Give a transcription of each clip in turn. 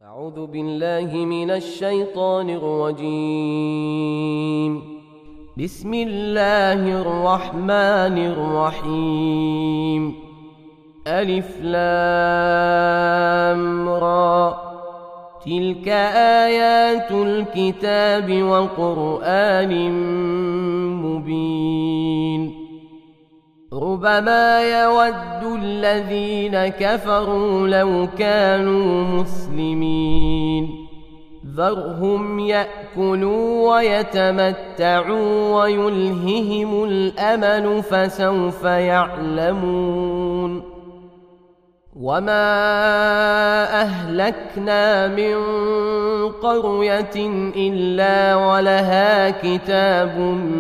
أعوذ بالله من الشيطان الرجيم. بسم الله الرحمن الرحيم. ألف لام را، تلك آيات الكتاب وقرآن مبين. ربما يود الذين كفروا لو كانوا مسلمين. ذرهم يأكلوا ويتمتعوا ويلههم الأمل فسوف يعلمون. وما أهلكنا من قرية إلا ولها كتاب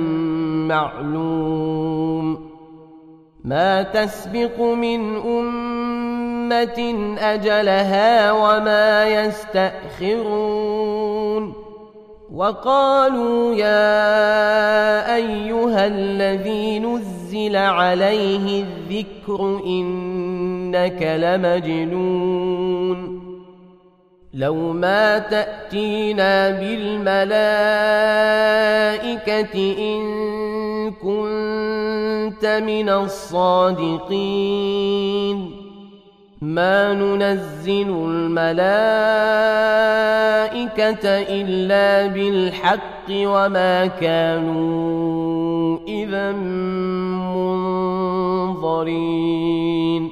معلوم. ما تسبق من أمة أجلها وما يستأخرون. وقالوا يا أيها الذي نزل عليه الذكر إنك لمجنون. لو ما تأتينا بالملائكة إن كنت من الصادقين. ما ننزل الملائكة إلا بالحق وما كانوا إذا منظرين.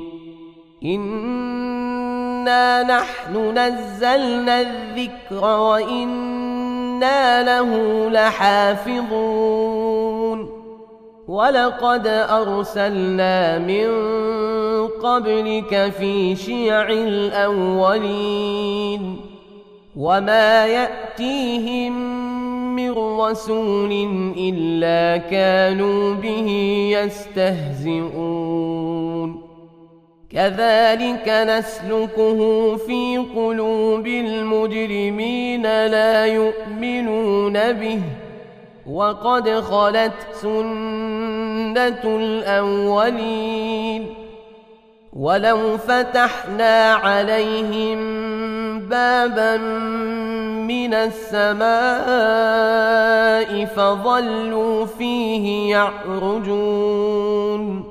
إنا نحن نزلنا الذكر وإنا له لحافظون. ولقد أرسلنا من قبلك في شيع الأولين. وما يأتيهم من رسول إلا كانوا به يستهزئون. كذلك نسلكه في قلوب المجرمين لا يؤمنون به. وقد خلت سنة الأولين. ولو فتحنا عليهم بابا من السماء فظلوا فيه يعرجون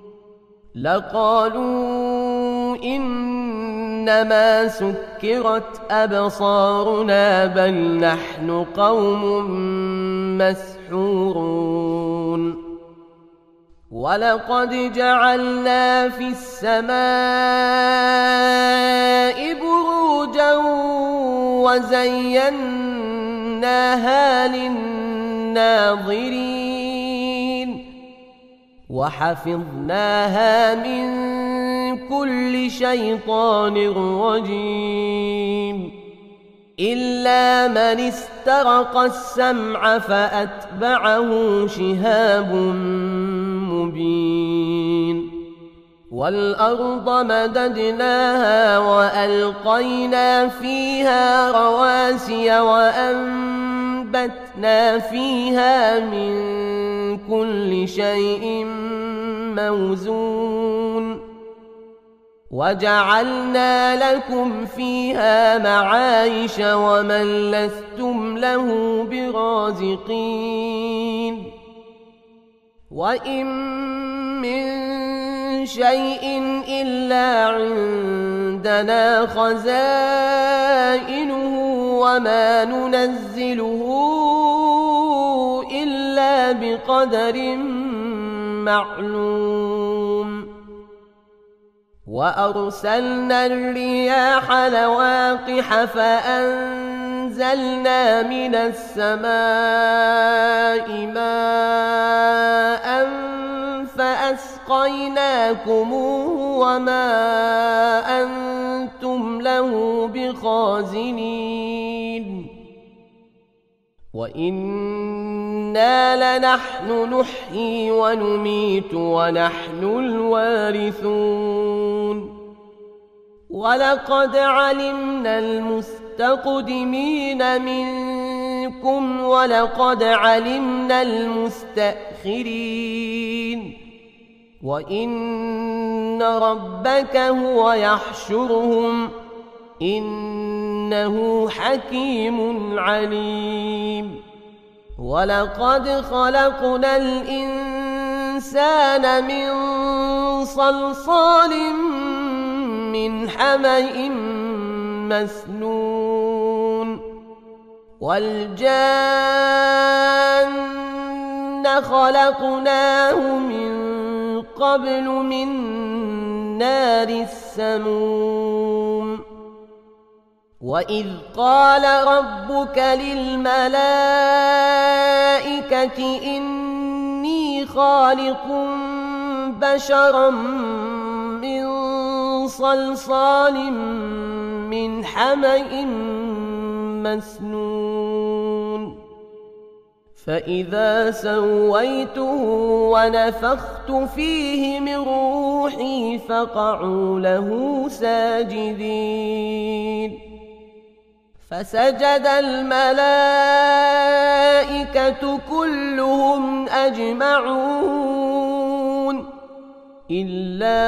لقالوا إنما سكرت أبصارنا بل نحن قوم مسحورون. ولقد جعلنا في السماء بروجا وزيناها للناظرين وحفظناها من كل شيطان رجيم إلا من استرق السمع فأتبعه شهاب مبين. والأرض مددناها وألقينا فيها رواسي وأنبتنا فيها من كل شيء موزون. وجعلنا لكم فيها معايش ومن لستم له برازقين. وإن من شيء إلا عندنا خزائنه وما ننزله إلا بقدر معلوم. وأرسلنا الرياح لواقح فأنزلنا من السماء ماء فأسقيناكموه وما أنتم له بخازنين. وإنا لنحن نحيي ونميت ونحن الوارثون. ولقد علمنا المستقدمين منكم ولقد علمنا المستأخرين. وإن ربك هو يحشرهم إنه إنه حكيم عليم ولقد خلقنا الإنسان من صلصال من حمإ مسنون والجان خلقناه من قبل من نار السموم وإذ قال ربك للملائكة إني خالق بشرا من صلصال من حمإ مسنون فإذا سويته ونفخت فيه من روحي فقعوا له ساجدين فسجد الملائكة كلهم أجمعون إلا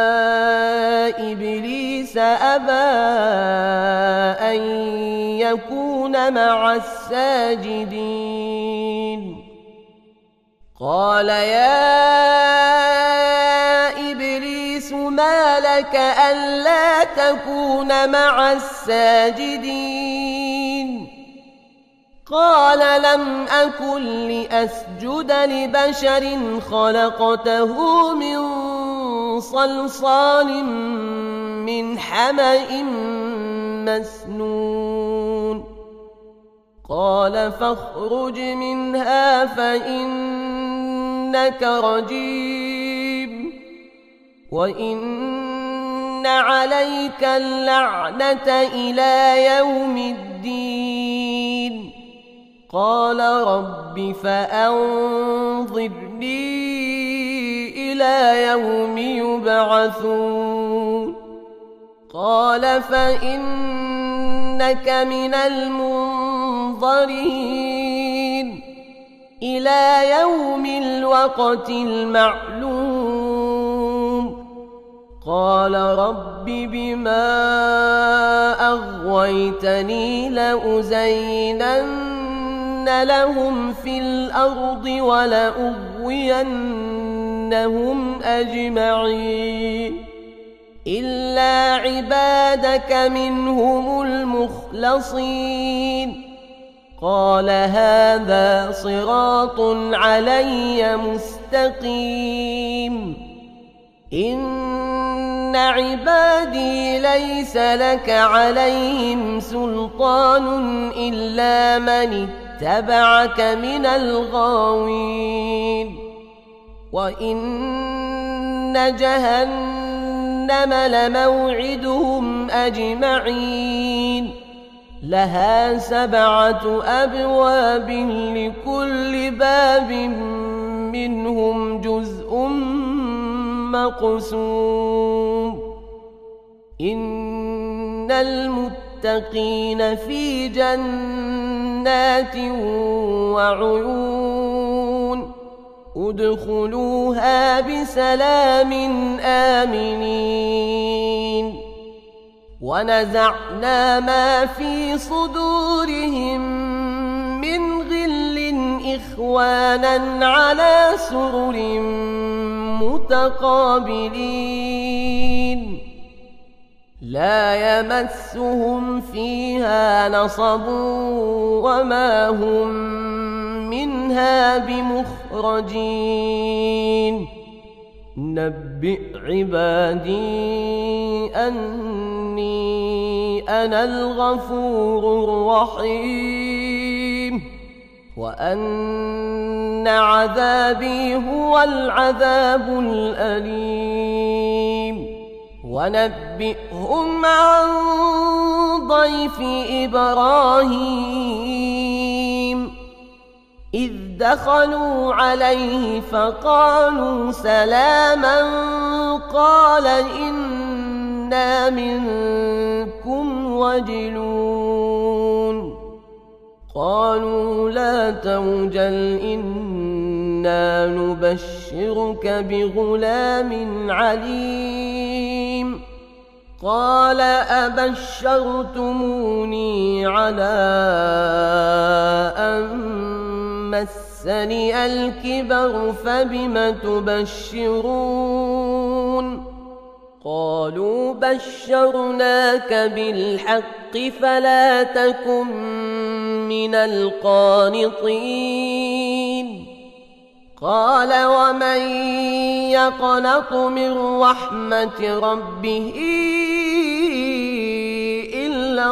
إبليس أبى أن يكون مع الساجدين قال يا إبليس ما لك ألا تكون مع الساجدين قال لم أكن لأسجد لبشر خلقته من صلصال من حمإ مسنون قال فاخرج منها فإنك رجيم وإن عليك اللعنة إلى يوم الدين قال رب فأنظرني إلى يوم يبعثون قال فإنك من المنظرين إلى يوم الوقت المعلوم قال رب بما أغويتني لأزينن لهم في الأرض ولأغوينهم أجمعين إلا عبادك منهم المخلصين قال هذا صراط علي مستقيم إن عبادي ليس لك عليهم سلطان إلا من اتبعك من الغاوين وإن جهنم لموعدهم أجمعين لها 7 أبواب لكل باب منهم جزء مقسوم إن المتقين في جنات وعيون ادخلوها بسلام آمنين ونزعنا ما في صدورهم من غل إخوانا على سرر متقابلين لا يمسهم فيها نصب وما هم منها بمخرجين نبئ عبادي أني أنا الغفور الرحيم وأن عذابي هو العذاب الأليم ونبئهم عن ضيف إبراهيم إذ دخلوا عليه فقالوا سلاما قال إنا منكم وجلون قالوا لا توجل إنا نبشرك بغلام عليم قال أبشرتموني على أن مسني الكبر فبم تبشرون قالوا بشرناك بالحق فلا تكن من القانطين قال ومن يقنط من رحمة ربه إلا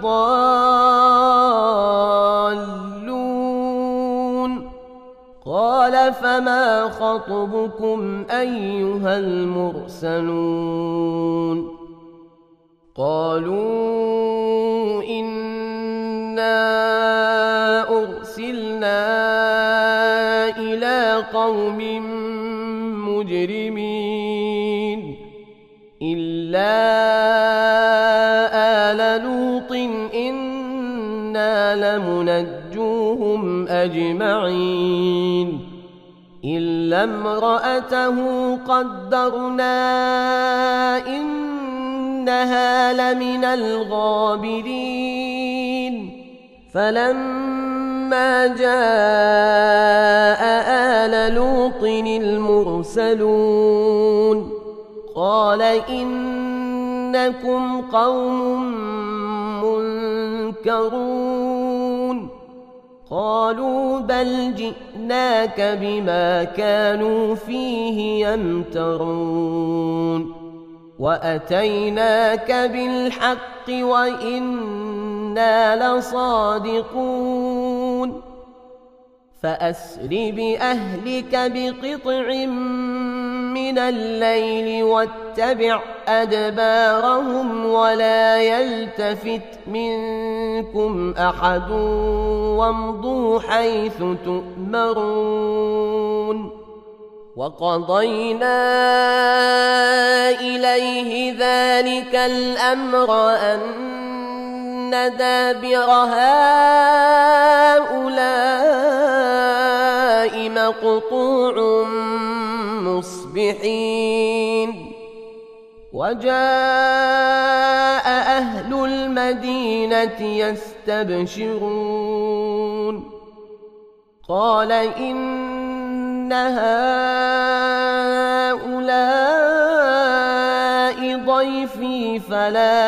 الضالون قال فما خطبكم أيها المرسلون قالوا إنا أرسلنا إلى قوم مجرمين إلا آل لوط إنا لمنجوهم أجمعين إلا امرأته قدرنا إنها لمن الغابرين فلما جاء آل لوط المرسلون قال إنكم قوم منكرون قالوا بل جئناك بما كانوا فيه يمترون وأتيناك بالحق وإنا لصادقون فأسر بأهلك بقطع من الليل واتبع أدبارهم ولا يلتفت منكم أحد وامضوا حيث تؤمرون وقضينا إليه ذلك الأمر أن دابر هؤلاء مقطوع مصبحين وجاء أهل المدينة يستبشرون قال إن هؤلاء ضيفي فلا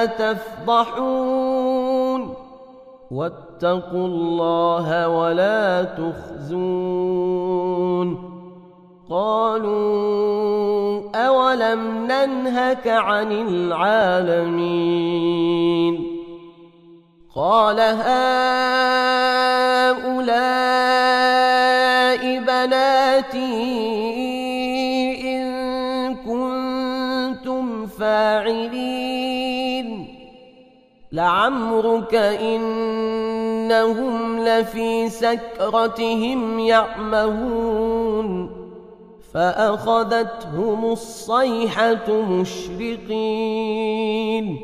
تفضحون واتقوا الله ولا تخزون قالوا أولم ننهك عن العالمين قال هؤلاء بناتي إن كنتم فاعلين لعمرك إنهم لفي سكرتهم يعمهون فأخذتهم الصيحة مشرقين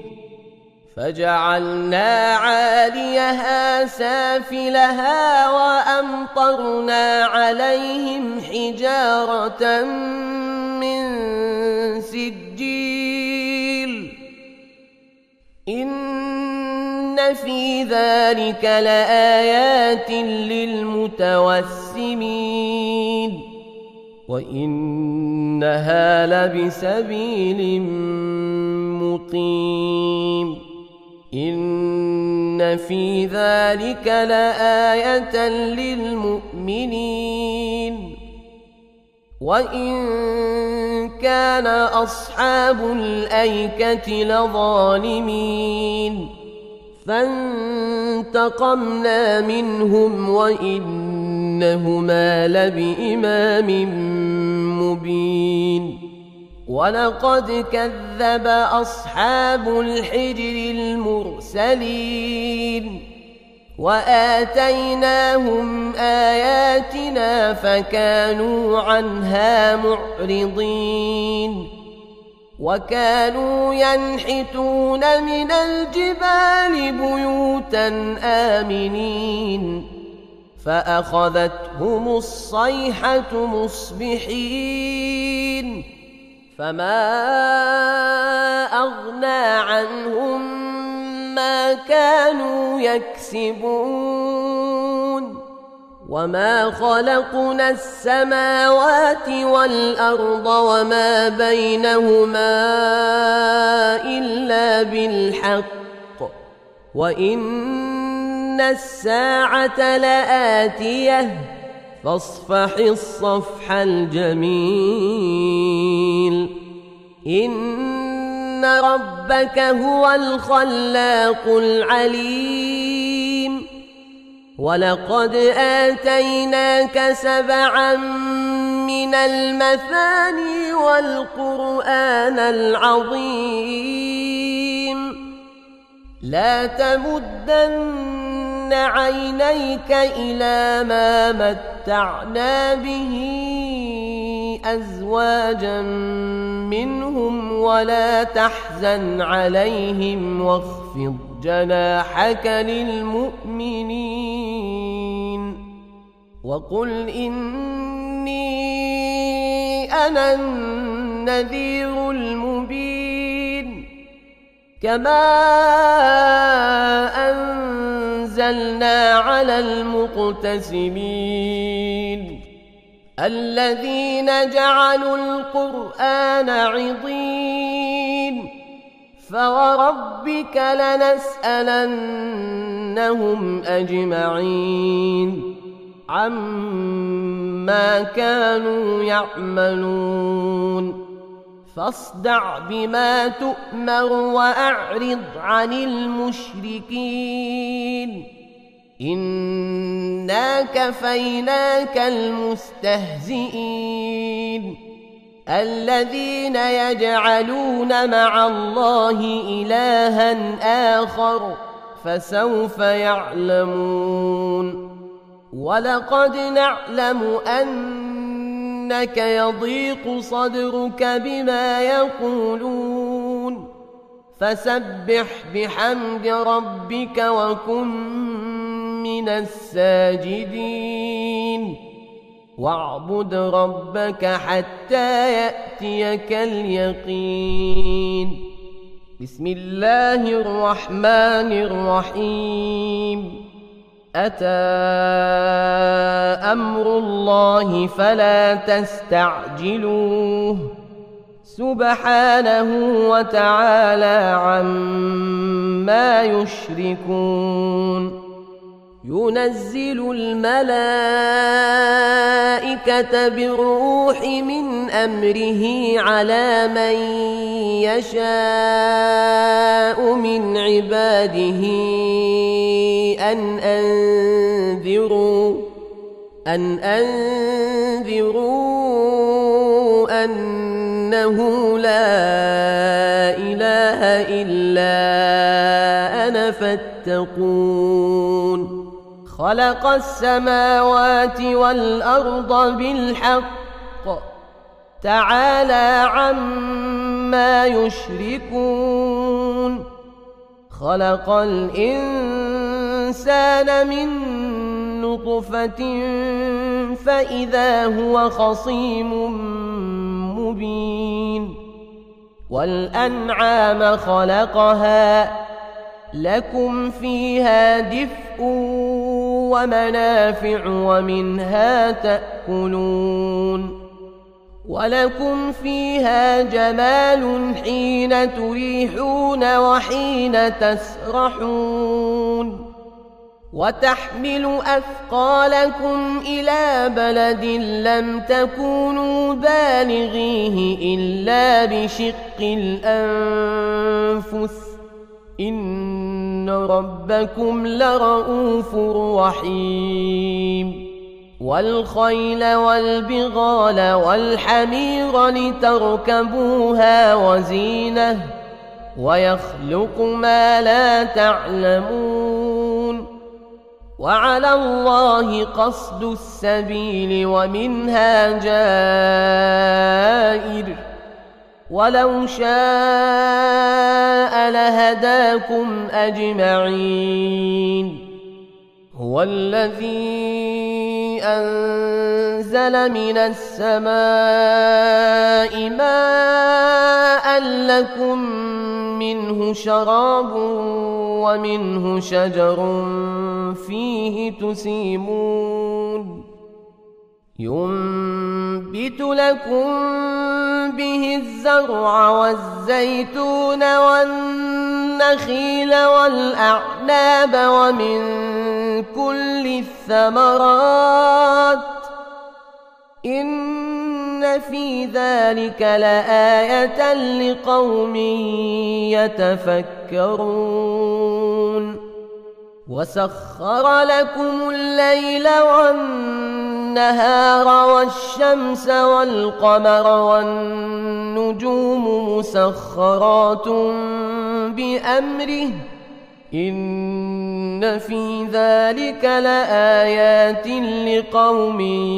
فجعلنا عاليها سافلها وأمطرنا عليهم حجارة من سجيل إن في ذلك لآيات للمتوسمين وإنها لبسبيل مقيم إن في ذلك لآية للمؤمنين وإن كان أصحاب الأيكة لظالمين فانتقمنا منهم وإنهما لبإمام مبين ولقد كذب أصحاب الحجر المرسلين وآتيناهم آياتنا فكانوا عنها معرضين وكانوا ينحتون من الجبال بيوتا آمنين فأخذتهم الصيحة مصبحين فما أغنى عنهم ما كانوا يكسبون وما خلقنا السماوات والأرض وما بينهما إلا بالحق وإن الساعة لآتية فاصفح الصفح الجميل إن ربك هو الخلاق العليم ولقد آتيناك 7 من المثاني والقرآن العظيم لا تمدن عينيك إلى ما متعنا به أزواجا منهم ولا تحزن عليهم واخفض جناحك للمؤمنين وقل إني أنا النذير المبين كما أنزلنا على المقتسمين الذين جعلوا القرآن عضين فوربك لنسألنهم أجمعين عما كانوا يعملون فاصدع بما تؤمر وأعرض عن المشركين إنا كفيناك المستهزئين الذين يجعلون مع الله إلها آخر فسوف يعلمون ولقد نعلم أنك يضيق صدرك بما يقولون فسبح بحمد ربك وكن من الساجدين واعبد ربك حتى يأتيك اليقين بسم الله الرحمن الرحيم أتى أمر الله فلا تستعجلوه سبحانه وتعالى عما يشركون ينزل الملائكة بالروح من أمره على من يشاء من عباده أن أنذروا أنه لا إله إلا أنا فاتقون خلق السماوات والأرض بالحق تعالى عما يشركون خلق الإنسان من نطفة فإذا هو خصيم مبين والأنعام خلقها لكم فيها دفء ومنافع ومنها تأكلون ولكم فيها جمال حين تريحون وحين تسرحون وتحمل أثقالكم إلى بلد لم تكونوا بالغيه إلا بشق الأنفس إن ربكم لرؤوف رحيم والخيل والبغال والحمير لتركبوها وزينة ويخلق ما لا تعلمون وعلى الله قصد السبيل ومنها جائر ولو شاء لهداكم أجمعين هو الذي أنزل من السماء ماء لكم منه شراب ومنه شجر فيه تسيمون ينبت لكم به الزرع والزيتون والنخيل والأعناب ومن كل الثمرات إن في ذلك لآية لقوم يتفكرون وسخر لكم الليل والنهار والشمس والقمر والنجوم مسخرات بأمره إن في ذلك لآيات لقوم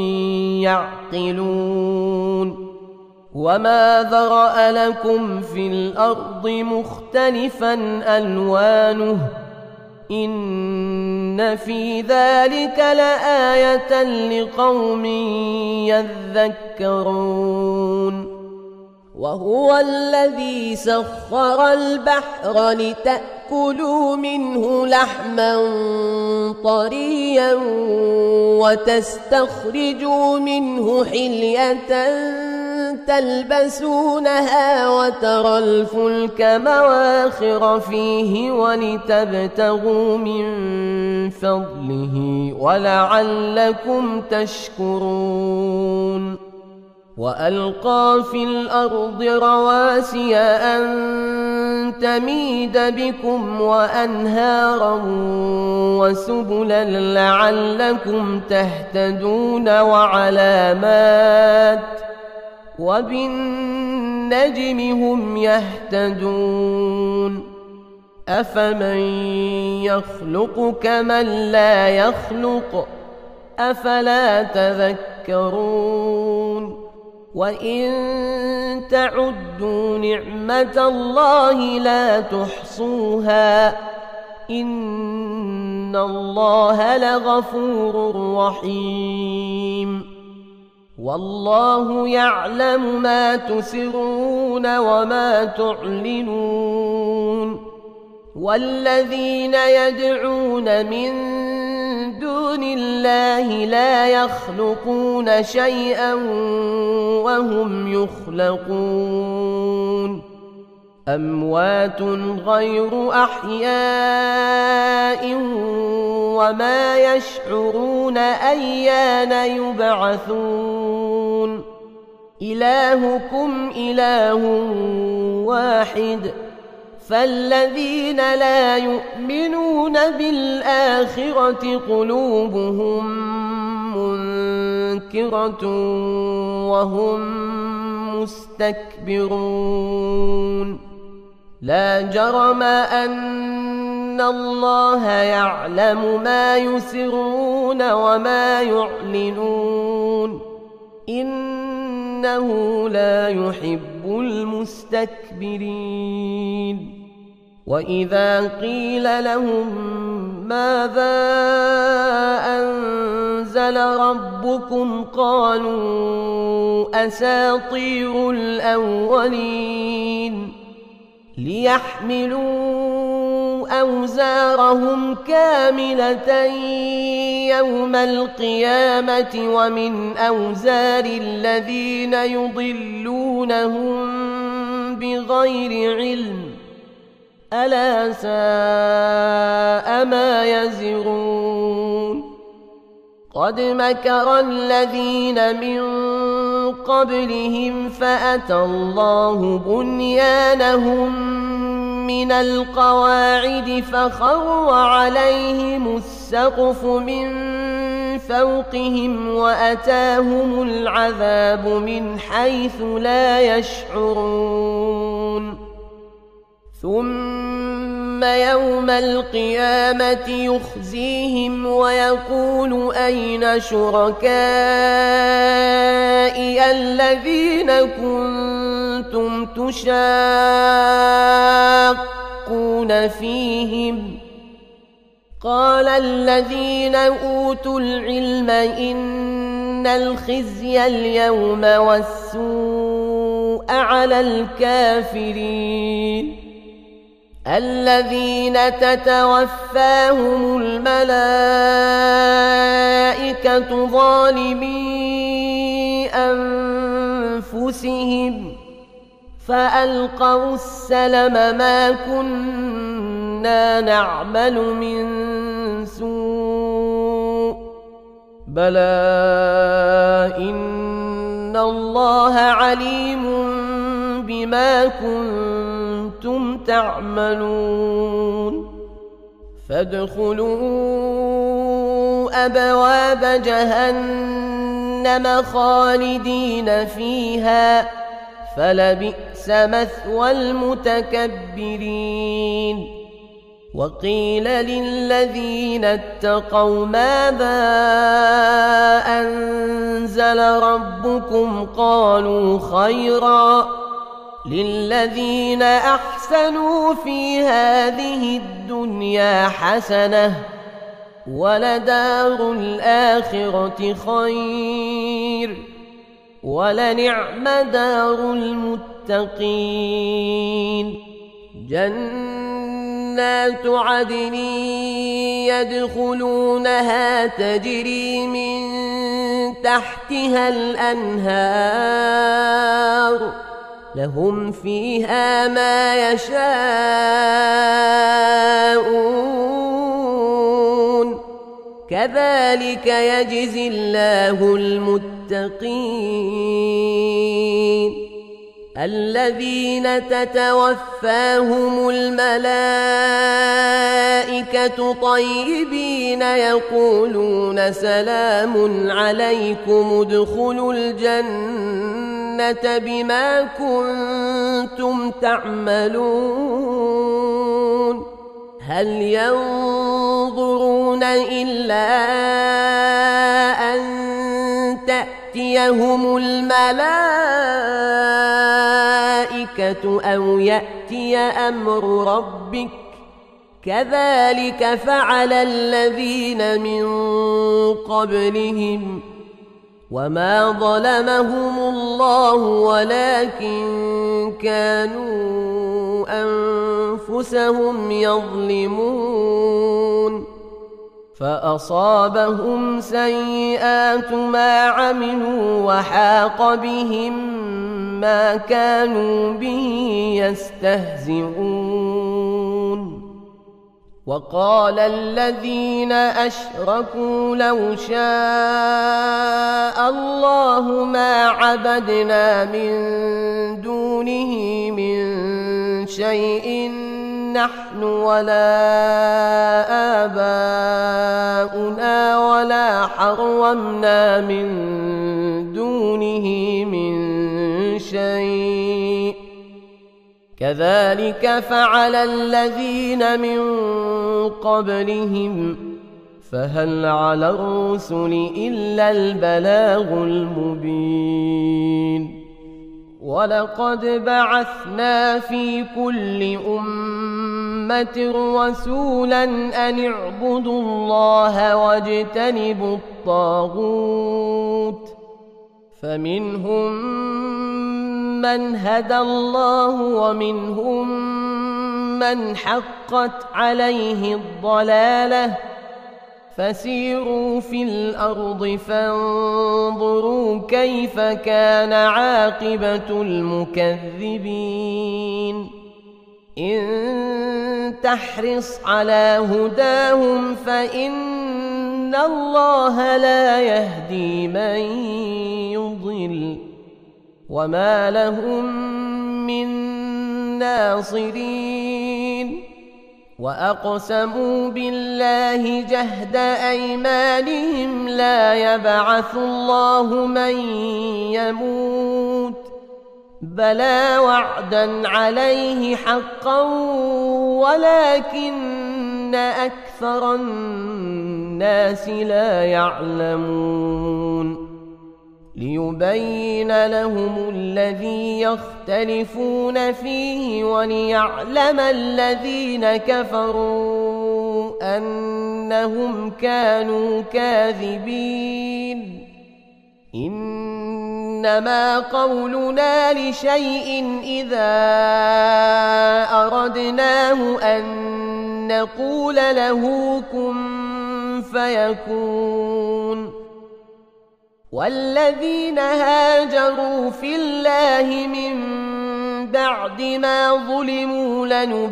يعقلون وما ذرأ لكم في الأرض مختلفا ألوانه إن في ذلك لآية لقوم يذكرون وهو الذي سخر البحر لتأكلوا منه لحما طريا وتستخرجوا منه حلية تلبسونها وترى الفلك مواخر فيه ولتبتغوا من فضله ولعلكم تشكرون وألقى في الأرض رواسي أن تميد بكم وأنهارا وسبلا لعلكم تهتدون وعلامات وبالنجم هم يهتدون أفمن يخلق كمن لا يخلق أفلا تذكرون وإن تعدوا نعمة الله لا تحصوها إن الله لغفور رحيم والله يعلم ما تسرون وما تعلنون والذين يدعون من دون الله لا يخلقون شيئا وهم يخلقون أموات غير أحياء وما يشعرون أيان يبعثون إلهكم إله واحد فالذين لا يؤمنون بالآخرة قلوبهم منكرة وهم مستكبرون لا جرم أن الله يعلم ما يسرون وما يعلنون إنه لا يحب المستكبرين وإذا قيل لهم ماذا أنزل ربكم قالوا أساطير الأولين ليحملوا أوزارهم كاملة يوم القيامة ومن أوزار الذين يضلونهم بغير علم ألا ساء ما يزرون قد مكر الذين من قبلهم فأتى الله بنيانهم من القواعد فخر عليهم السقف من فوقهم وأتاهم العذاب من حيث لا يشعرون ثم يوم القيامة يخزيهم ويقول أين شركائي الذين كنتم تشاقون فيهم قال الذين أوتوا العلم إن الخزي اليوم والسوء على الكافرين الذين تتوفاهم الملائكة ظالمي أنفسهم فألقوا السلم ما كنا نعمل من سوء بلى إن الله عليم بما كنتم تعملون فادخلوا أبواب جهنم خالدين فيها فلبئس مثوى المتكبرين وقيل للذين اتقوا ماذا أنزل ربكم قالوا خيرا للذين أحسنوا في هذه الدنيا حسنة ولدار الآخرة خير ولنعم دار المتقين جنات عدن يدخلونها تجري من تحتها الأنهار لهم فيها ما يشاءون كذلك يجزي الله المتقين الذين تتوفاهم الملائكة طيبين يقولون سلام عليكم ادخلوا الجنة بما كنتم تعملون هل ينظرون إلا أن تأتيهم الملائكة أو يأتي أمر ربك كذلك فعل الذين من قبلهم وما ظلمهم الله ولكن كانوا أنفسهم يظلمون فأصابهم سيئات ما عملوا وحاق بهم ما كانوا به يستهزئون وقال الذين أشركوا لو شاء الله ما عبدنا من دونه من شيء نحن ولا آباؤنا ولا حرمنا من دونه من شيء كذلك فعل الذين من قبلهم فهل على الرسل إلا البلاغ المبين ولقد بعثنا في كل أمة رسولا أن اعبدوا الله واجتنبوا الطاغوت فمنهم من هدى الله ومنهم من حقت عليه الضلالة فسيروا في الأرض فانظروا كيف كان عاقبة المكذبين إن تحرص على هداهم فإن الله لا يهدي من يضل وما لهم من ناصرين وأقسموا بالله جهد أيمانهم لا يبعث الله من يموت بلى وعدا عليه حقا ولكن أكثر الناس لا يعلمون ليبين لهم الذي يختلفون فيه وليعلم الذين كفروا أن أنهم كانوا كاذبين إنما قولنا لشيء إذا أردناه أن نقول له كن فيكون والذين هاجروا في الله من بعد ما ظلموا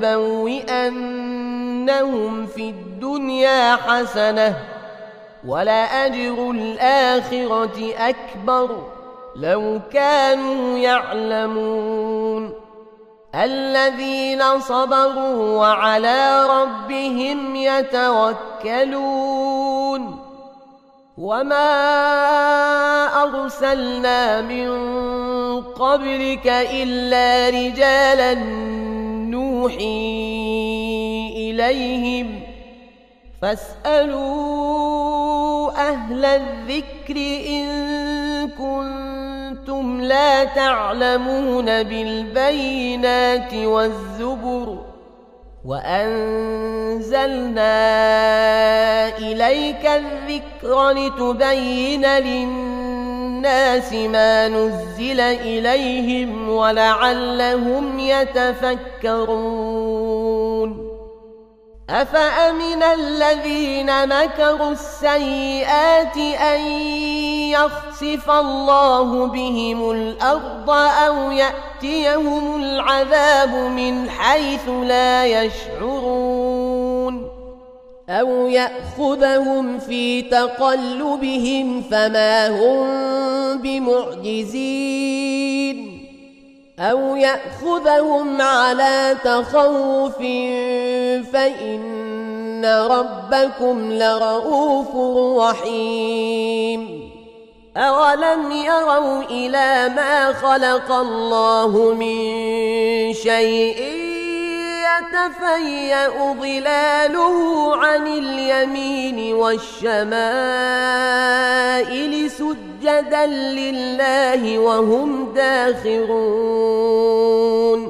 لنبوئنهم في الدنيا حسنة ولأجر الآخرة أكبر لو كانوا يعلمون الذين صبروا وعلى ربهم يتوكلون وما أرسلنا من قبلك إلا رجالا نوحي إليهم فاسألوا أهل الذكر إن كنتم لا تعلمون بالبينات والزبر وأنزلنا إليك الذكر لتبين للناس ما نزل إليهم ولعلهم يتفكرون أفأمن الذين مكروا السيئات أن يخسف الله بهم الأرض أو يأتيهم العذاب من حيث لا يشعرون أو يأخذهم في تقلبهم فما هم بمعجزين أو يأخذهم على تخوف فإن ربكم لرؤوف رحيم أولم يروا إلى ما خلق الله من شيء يتفيأ ظلاله عن اليمين والشمائل سجدا لله وهم داخرون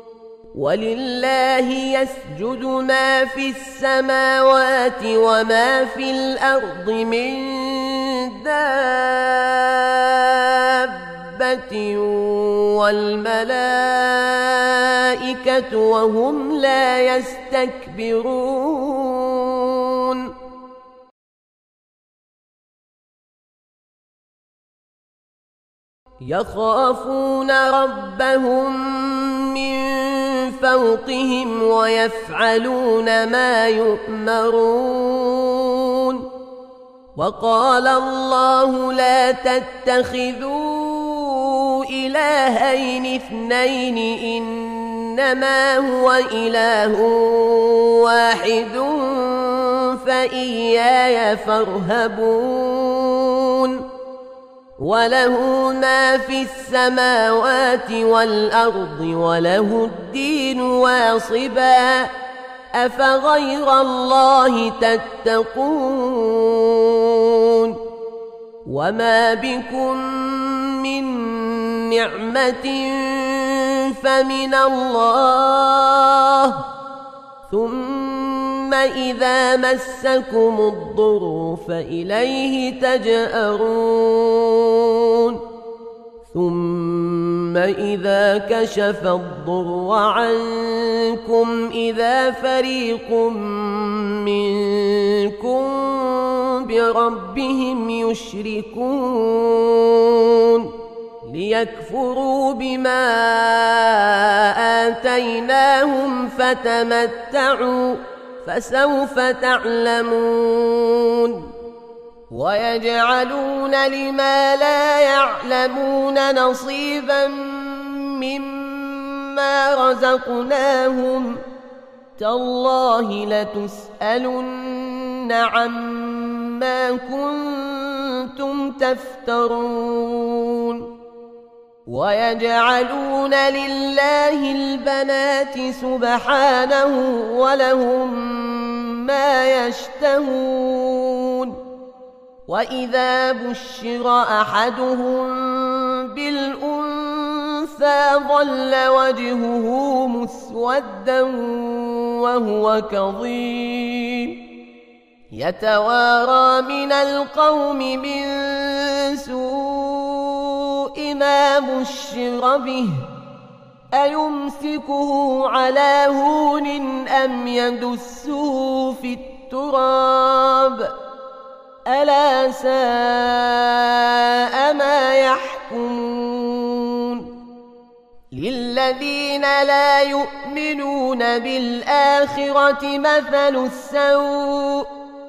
ولله يسجد ما في السماوات وما في الأرض من دابة والملائكة وهم لا يستكبرون يخافون ربهم من فوقهم ويفعلون ما يؤمرون وقال الله لا تتخذوا إلهين اثنين إنما هو إله واحد فإياي فارهبون وله ما في السماوات والأرض وله الدين واصبا أفغير الله تتقون وما بكم من نعمة فمن الله ثم إذا مسكم الضر فإليه تجأرون ثم إذا كشف الضر عنكم إذا فريق منكم بربهم يشركون ليكفروا بما آتيناهم فتمتعوا فسوف تعلمون ويجعلون لما لا يعلمون نصيبا مما رزقناهم تالله لتسألن عما كنتم تفترون ويجعلون لله البنات سبحانه ولهم ما يشتهون وإذا بشر أحدهم بالأنثى ظل وجهه مسودا وهو كظيم يتوارى من القوم من سوء ما بشر به أيمسكه على هون أم يدسه في التراب ألا ساء ما يحكمون للذين لا يؤمنون بالآخرة مثل السوء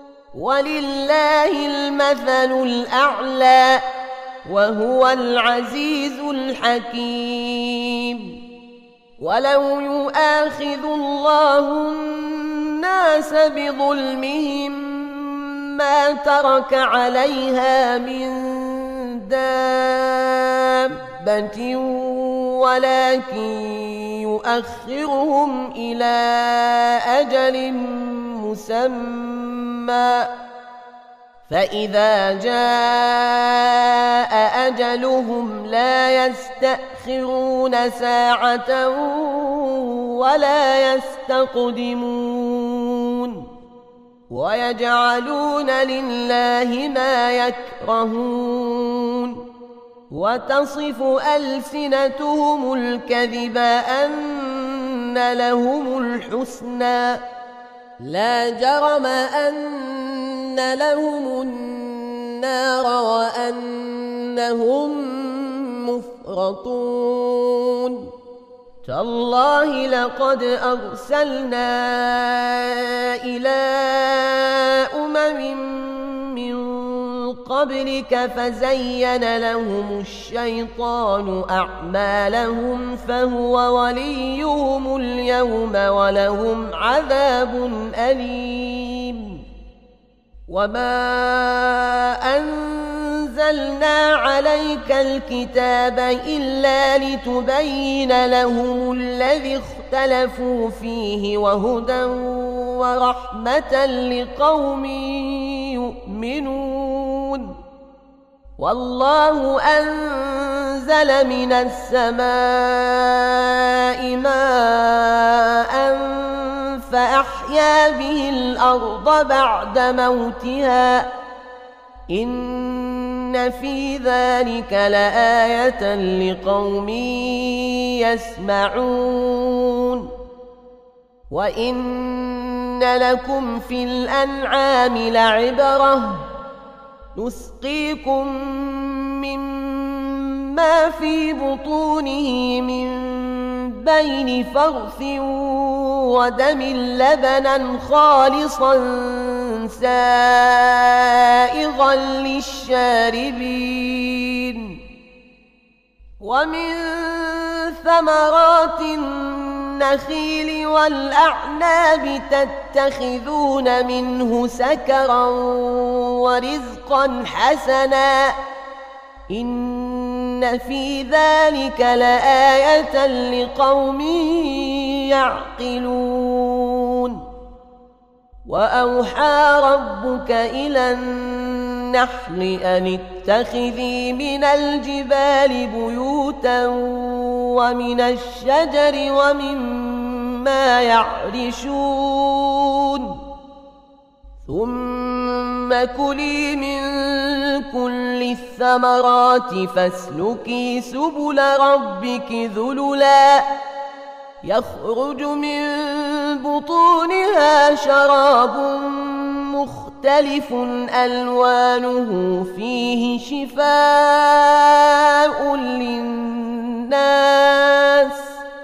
ولله المثل الأعلى وهو العزيز الحكيم ولو يؤاخذ الله الناس بظلمهم ما ترك عليها من دابة ولكن يؤخرهم إلى أجل مسمى فإذا جاء أجلهم لا يستأخرون ساعة ولا يستقدمون ويجعلون لله ما يكرهون وتصف ألسنتهم الكذب أن لهم الحسنى لا جرم أن لهم النار وأنهم مفرطون تالله لقد أرسلنا إلى من قبلك فزين لهم الشيطان أعمالهم فهو وليهم اليوم ولهم عذاب أليم وما أنزلنا عليك الكتاب إلا لتبين لهم الذي اختلفوا فيه وهدى ورحمة لقوم يؤمنون والله أنزل من السماء ماء فأحيا به الأرض بعد موتها إن في ذلك لآية لقوم يسمعون وإن لكم في الأنعام لعبرة نسقيكم مما في بطونه من بين فرث ودم لبنا خالصا سائغا للشاربين ومن ثمرات النخيل والأعناب تتخذون منه سكرا ورزقا حسنا إن في ذلك لآية لقوم يعقلون وأوحى ربك إلى النحل أن اتخذي من الجبال بيوتا ومن الشجر ومما يعرشون ثم كلي من كل الثمرات فاسلكي سبل ربك ذللا يخرج من بطونها شراب مختلف ألوانه فيه شفاء للناس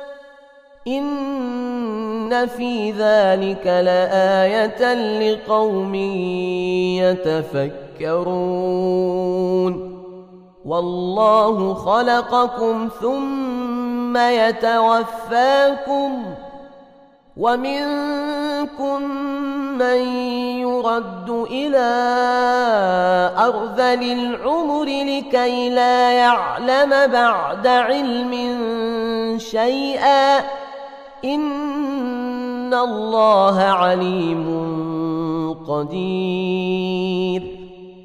إن في ذلك لآية لقوم يتفكرون والله خلقكم ثم يتوفاكم ومنكم من يرد إلى أرذل العمر لكي لا يعلم بعد علم شيئا إن الله عليم قدير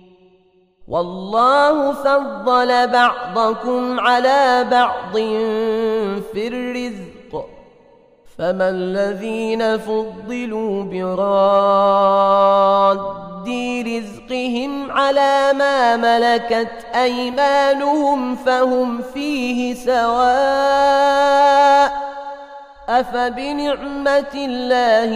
والله فضل بعضكم على بعض في الرزق فما الذين فضلوا براد رزقهم على ما ملكت أيمانهم فهم فيه سواء أفبنعمة الله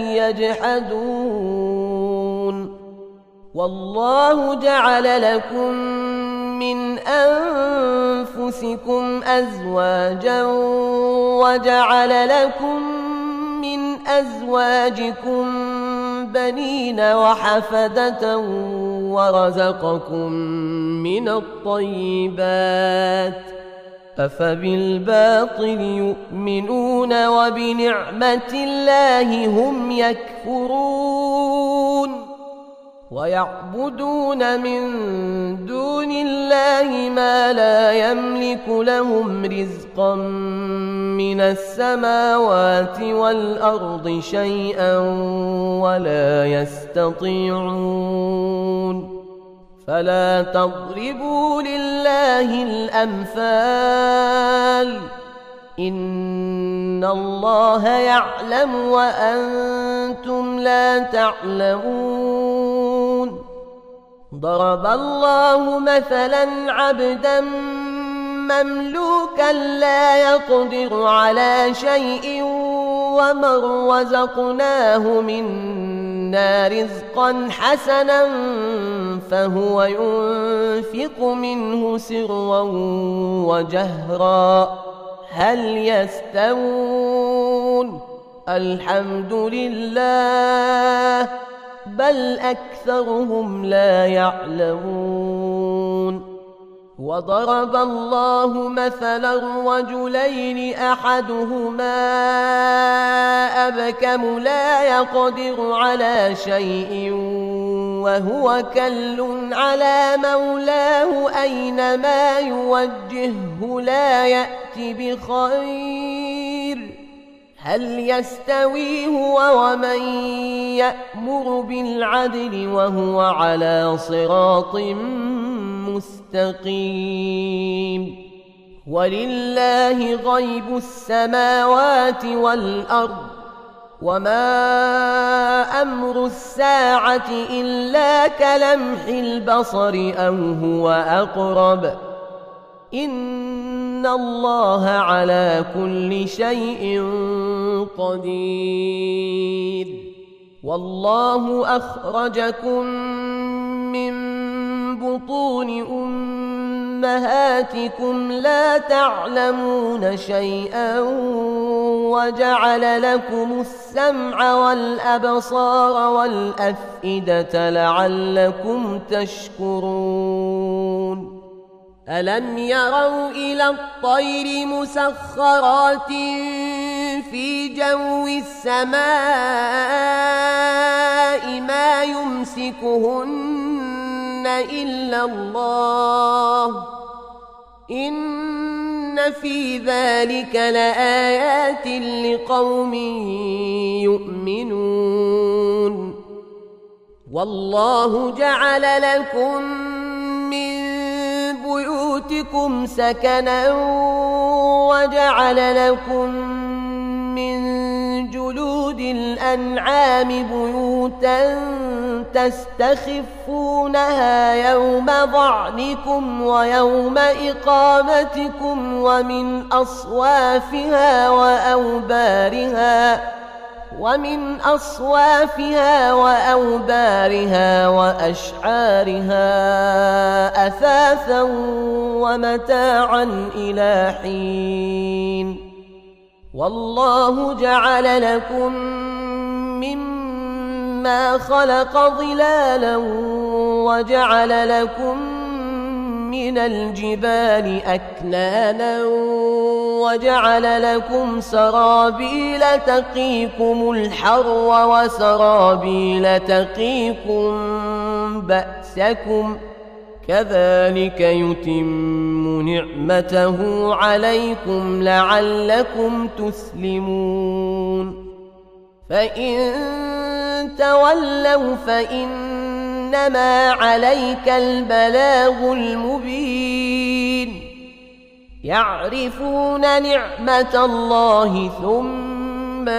يجحدون والله جعل لكم من أنفسكم أزواجا وجعل لكم من أزواجكم بنين وحفدة ورزقكم من الطيبات أفبالباطل يؤمنون وبنعمة الله هم يكفرون ويعبدون من دون الله ما لا يملك لهم رزقا من السماوات والأرض شيئا ولا يستطيعون فلا تضربوا لله الأمثال إن الله يعلم وأنتم لا تعلمون ضرب الله مثلا عبدا مملوكا لا يقدر على شيء ومن رزقناه منا رزقا حسنا فهو ينفق منه سرا وجهرا هل يستوون الحمد لله بل أكثرهم لا يعلمون وضرب الله مثلا رجلين أحدهما أبكم لا يقدر على شيء وهو كل على مولاه أينما يوجهه لا يأتي بخير هل يستوي هو ومن يأمر بالعدل وهو على صراط مستقيم ولله غيب السماوات والأرض وما أمر الساعة إلا كلمح البصر أو هو أقرب إن الله على كل شيء قدير والله أخرجكم من بطون أمهاتكم لا تعلمون شيئا وجعل لكم السمع والأبصار والأفئدة لعلكم تشكرون ألم يروا إلى الطير مسخرات في جو السماء ما يمسكهن إلا الله إن في ذلك لآيات لقوم يؤمنون والله جعل لكم من بيوتكم سكنا وجعل لكم من جلود الأنعام بيوتا تستخفونها يوم ظعنكم ويوم إقامتكم ومن أصوافها وأوبارها وأشعارها أثاثا ومتاعا إلى حين والله جعل لكم مما خلق ظلالا وجعل لكم من الجبال أكنانا وجعل لكم سرابيل تقيكم الحر وسرابيل تقيكم بأسكم كذلك يتم نعمته عليكم لعلكم تسلمون فإن تولوا فإنما عليك البلاغ المبين يعرفون نعمة الله ثم ثم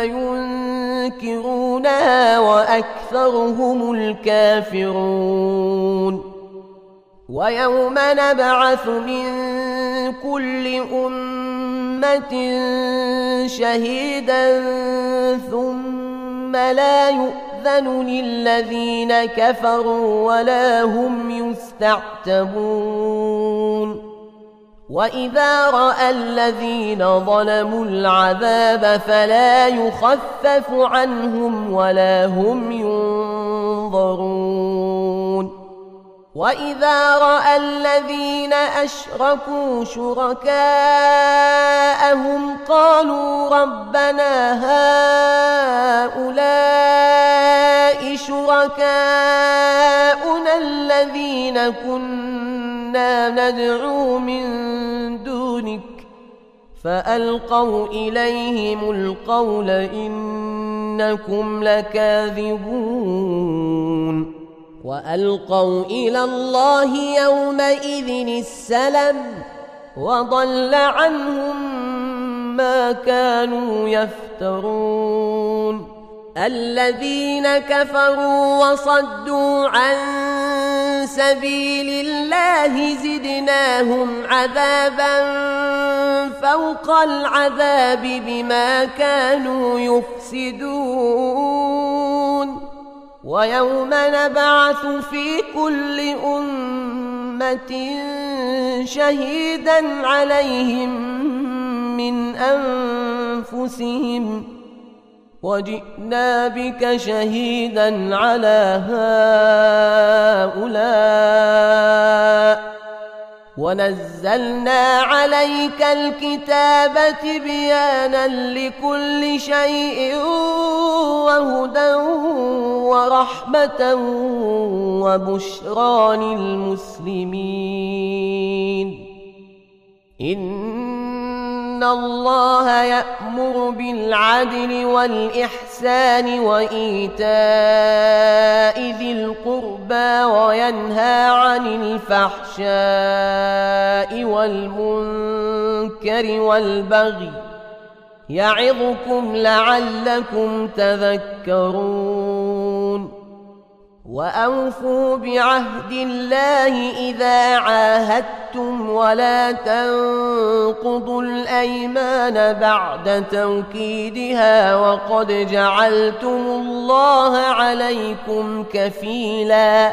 ينكرونها وأكثرهم الكافرون ويوم نبعث من كل أمة شهيدا ثم لا يؤذن للذين كفروا ولا هم يستعتبون وإذا رأى الذين ظلموا العذاب فلا يخفف عنهم ولا هم ينظرون وإذا رأى الذين أشركوا شركاءهم قالوا ربنا هؤلاء شركاؤنا الذين كنا ندعو من دونك فألقوا إليهم القول إنكم لكاذبون وألقوا إلى الله يومئذ السلم وضل عنهم ما كانوا يفترون الذين كفروا وصدوا عن سبيل الله زدناهم عذابا فوق العذاب بما كانوا يفسدون ويوم نبعث في كل أمة شهيدا عليهم من أنفسهم وجئنا بك شهيدا على هؤلاء ونزلنا عليك الكتاب تبيانا لكل شيء وهدى ورحمة وبشرى للمسلمين إن الله يأمر بالعدل والإحسان وإيتاء ذي القربى وينهى عن الفحشاء والمنكر والبغي يعظكم لعلكم تذكرون وأوفوا بعهد الله إذا عاهدتم ولا تنقضوا الأيمان بعد توكيدها وقد جعلتم الله عليكم كفيلا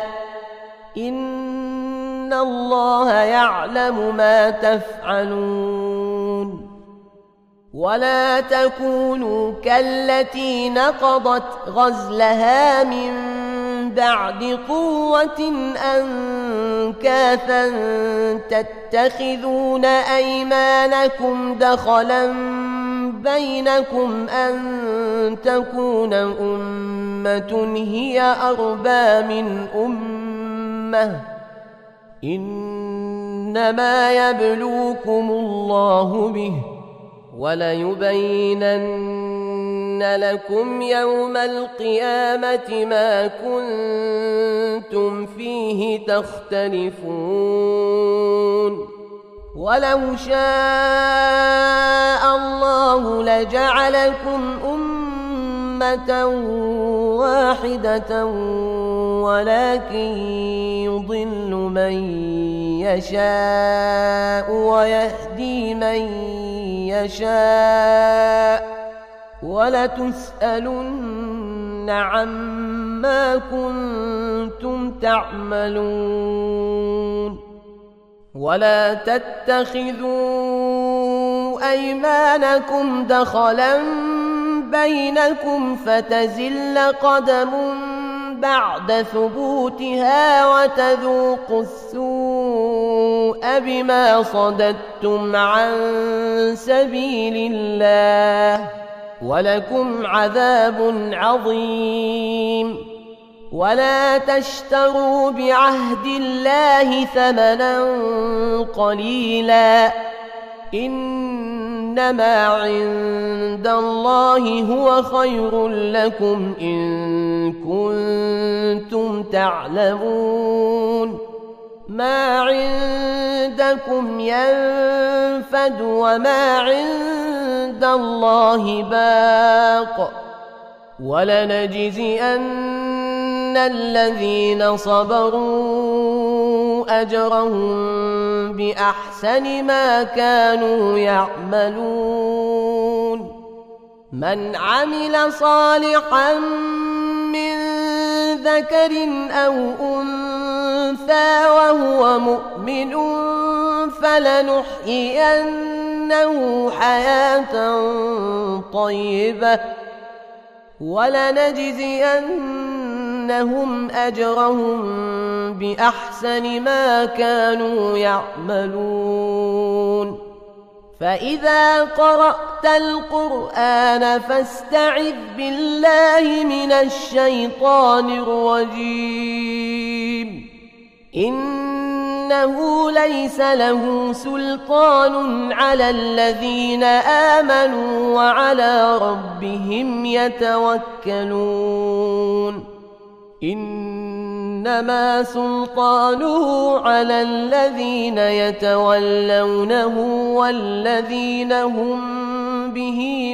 إن الله يعلم ما تفعلون ولا تكونوا كالتي نقضت غزلها من بعد قوة أنكاثا تتخذون أيمانكم دخلا بينكم أن تكون أمة هي أربى من أمة إنما يبلوكم الله به وليبينن لكم يوم القيامة ما كنتم فيه تختلفون ولو شاء الله لجعلكم أمة واحدة ولكن يضل من يشاء ويهدي من يشاء ولتسألن عما كنتم تعملون ولا تتخذوا أيمانكم دخلا بينكم فتزل قدم بعد ثبوتها وتذوقوا السوء بما صددتم عن سبيل الله ولكم عذاب عظيم ولا تشتروا بعهد الله ثمنا قليلا إنما عند الله هو خير لكم إن كنتم تعلمون ما عندكم ينفد وما عند عند الله باق ولنجزين الذين صبروا أجرهم بأحسن ما كانوا يعملون من عمل صالحا من ذكر أو أنثى وهو مؤمن فلنحيينه حياة طيبة ولنجزينهم أجرهم بأحسن ما كانوا يعملون فإذا قرأت القرآن فاستعذ بالله من الشيطان الرجيم إنه ليس له سلطان على الذين آمنوا وعلى ربهم يتوكلون إنما سلطانه على الذين يتولونه والذين هم به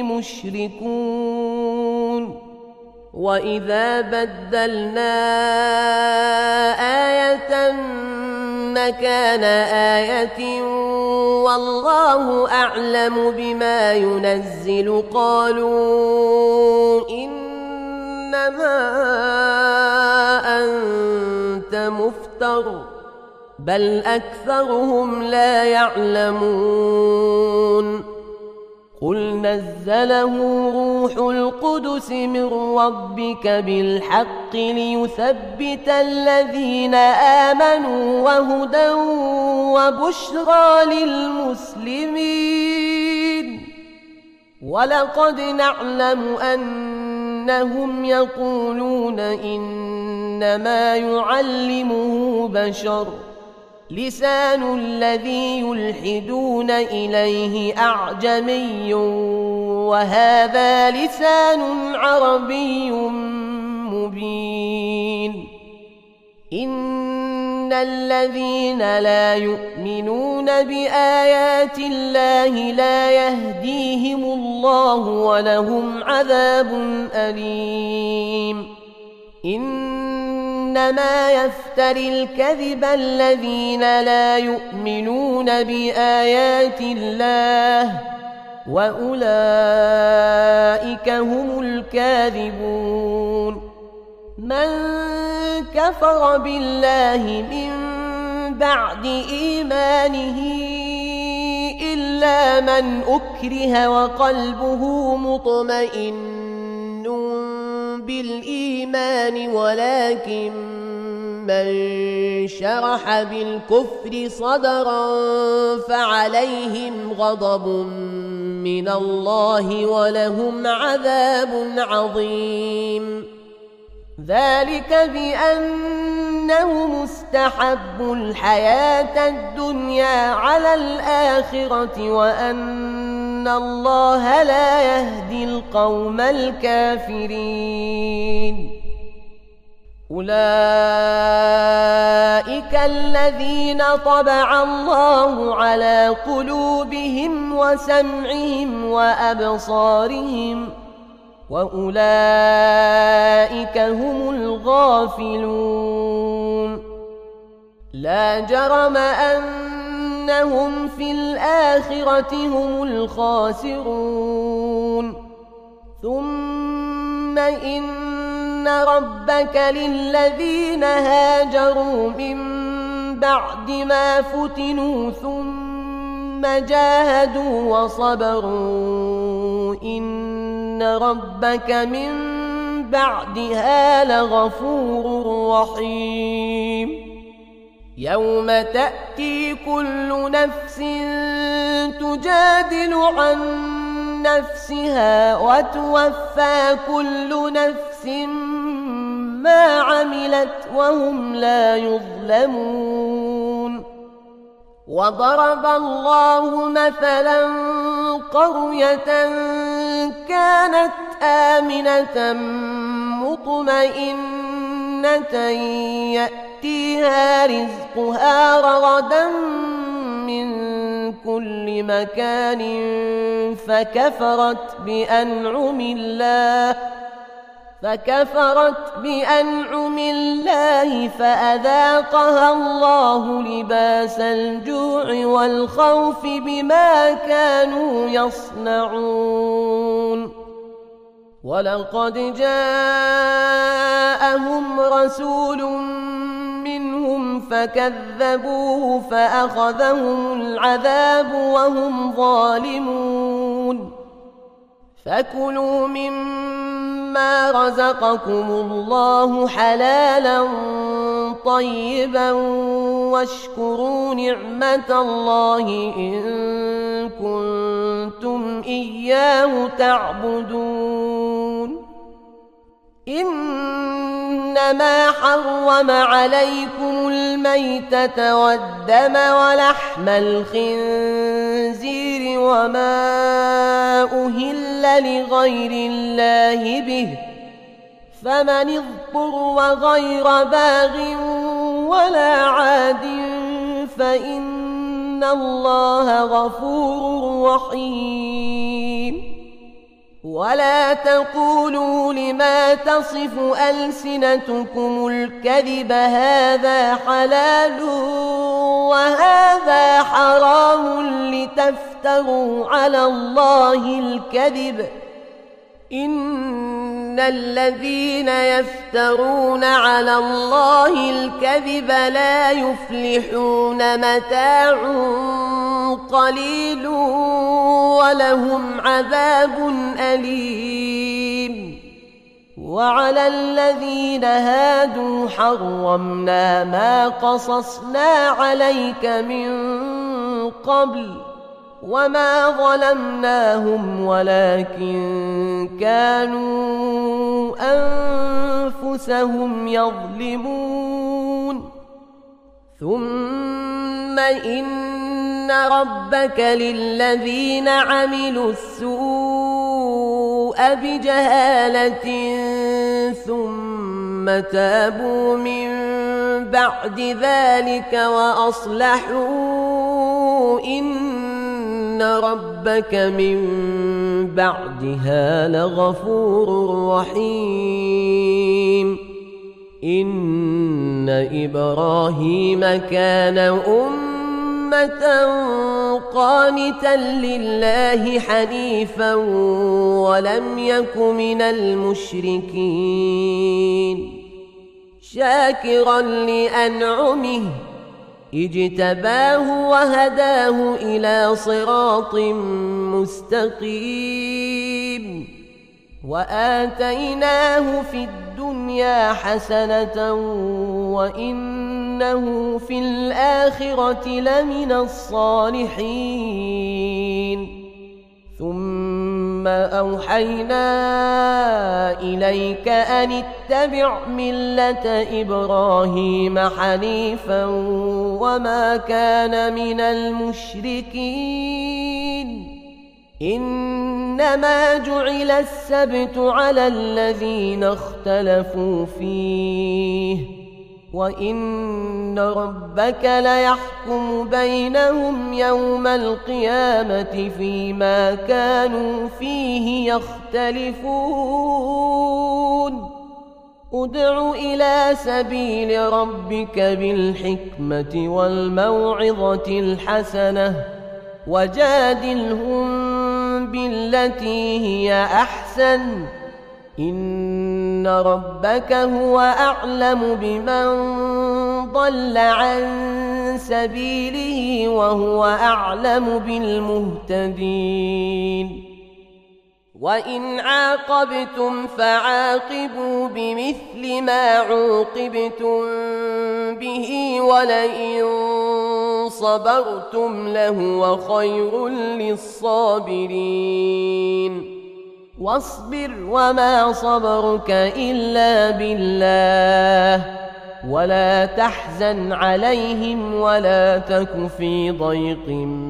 مشركون وإذا بدلنا آية مكان آية والله أعلم بما ينزل قالوا إنما أنت مفتر بل أكثرهم لا يعلمون قل نزله روح القدس من ربك بالحق ليثبت الذين آمنوا وهدى وبشرى للمسلمين ولقد نعلم أنهم يقولون إنما يعلمه بشر لسان الذي يلحدون إليه أعجمي وهذا لسان عربي مبين إن الذين لا يؤمنون بآيات الله لا يهديهم الله ولهم عذاب أليم إنما يفتري الكذب الذين لا يؤمنون بآيات الله وأولئك هم الكاذبون من كفر بالله من بعد إيمانه إلا من أكره وقلبه مطمئن بالإيمان ولكن من شرح بالكفر صدرا فعليهم غضب من الله ولهم عذاب عظيم ذلك بأنهم استحبوا الحياة الدنيا على الآخرة وأن الله لا يهدي القوم الكافرين أولئك الذين طبع الله على قلوبهم وسمعهم وأبصارهم وأولئك هم الغافلون لا جرم أنهم في الآخرة هم الخاسرون ثم إن ربك للذين هاجروا من بعد ما فتنوا ثم جاهدوا وصبروا إن ربك من بعدها لغفور رحيم يوم تأتي كل نفس تجادل عن نفسها وتوفى كل نفس ما عملت وهم لا يظلمون وضرب الله مثلا قرية كانت آمنة مطمئنة يأتيها رزقها رغدا من من كل مكان فكفرت بأنعم الله فأذاقها الله لباس الجوع والخوف بما كانوا يصنعون ولقد جاءهم رسول منهم فكذبوه فأخذهم العذاب وهم ظالمون فكلوا مما رزقكم الله حلالا طيبا واشكروا نعمة الله إن كنتم إياه تعبدون إنما حرم عليكم الميتة والدم ولحم الخنزير وما أهل لغير الله به فمن اضطر غير باغ ولا عاد فإن الله غفور رحيم ولا تقولوا لما تصف ألسنتكم الكذب هذا حلال وهذا حرام لتفتروا على الله الكذب إن الذين يفترون على الله الكذب لا يفلحون متاع قليل ولهم عذاب أليم وعلى الذين هادوا حرمنا ما قصصنا عليك من قبل وما ظلمناهم ولكن كانوا أنفسهم يظلمون ثم إن ربك للذين عملوا السوء بجهالة ثم تابوا من بعد ذلك وأصلحوا إن ربك من بعدها لغفور رحيم إن إبراهيم كان أمة قانتا لله حنيفا ولم يك من المشركين شاكرا لأنعمه اجتباه وهداه إلى صراط مستقيم وآتيناه في الدنيا حسنة وإنه في الآخرة لمن الصالحين ثم أوحينا إليك أن اتبع ملة إبراهيم حنيفا وما كان من المشركين إنما جعل السبت على الذين اختلفوا فيه وإن ربك ليحكم بينهم يوم القيامة فيما كانوا فيه يختلفون ادع إلى سبيل ربك بالحكمة والموعظة الحسنة وجادلهم بالتي هي أحسن إن ربك هو أعلم بمن ضل عن سبيله وهو أعلم بالمهتدين وإن عاقبتم فعاقبوا بمثل ما عوقبتم به ولئن صبرتم لهو خير للصابرين واصبر وما صبرك إلا بالله ولا تحزن عليهم ولا تك في ضيق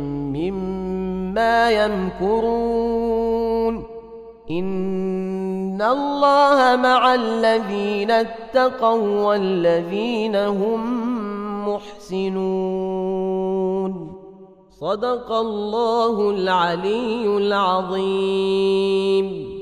مما يمكرون إن الله مع الذين اتقوا والذين هم محسنون صدق الله العلي العظيم.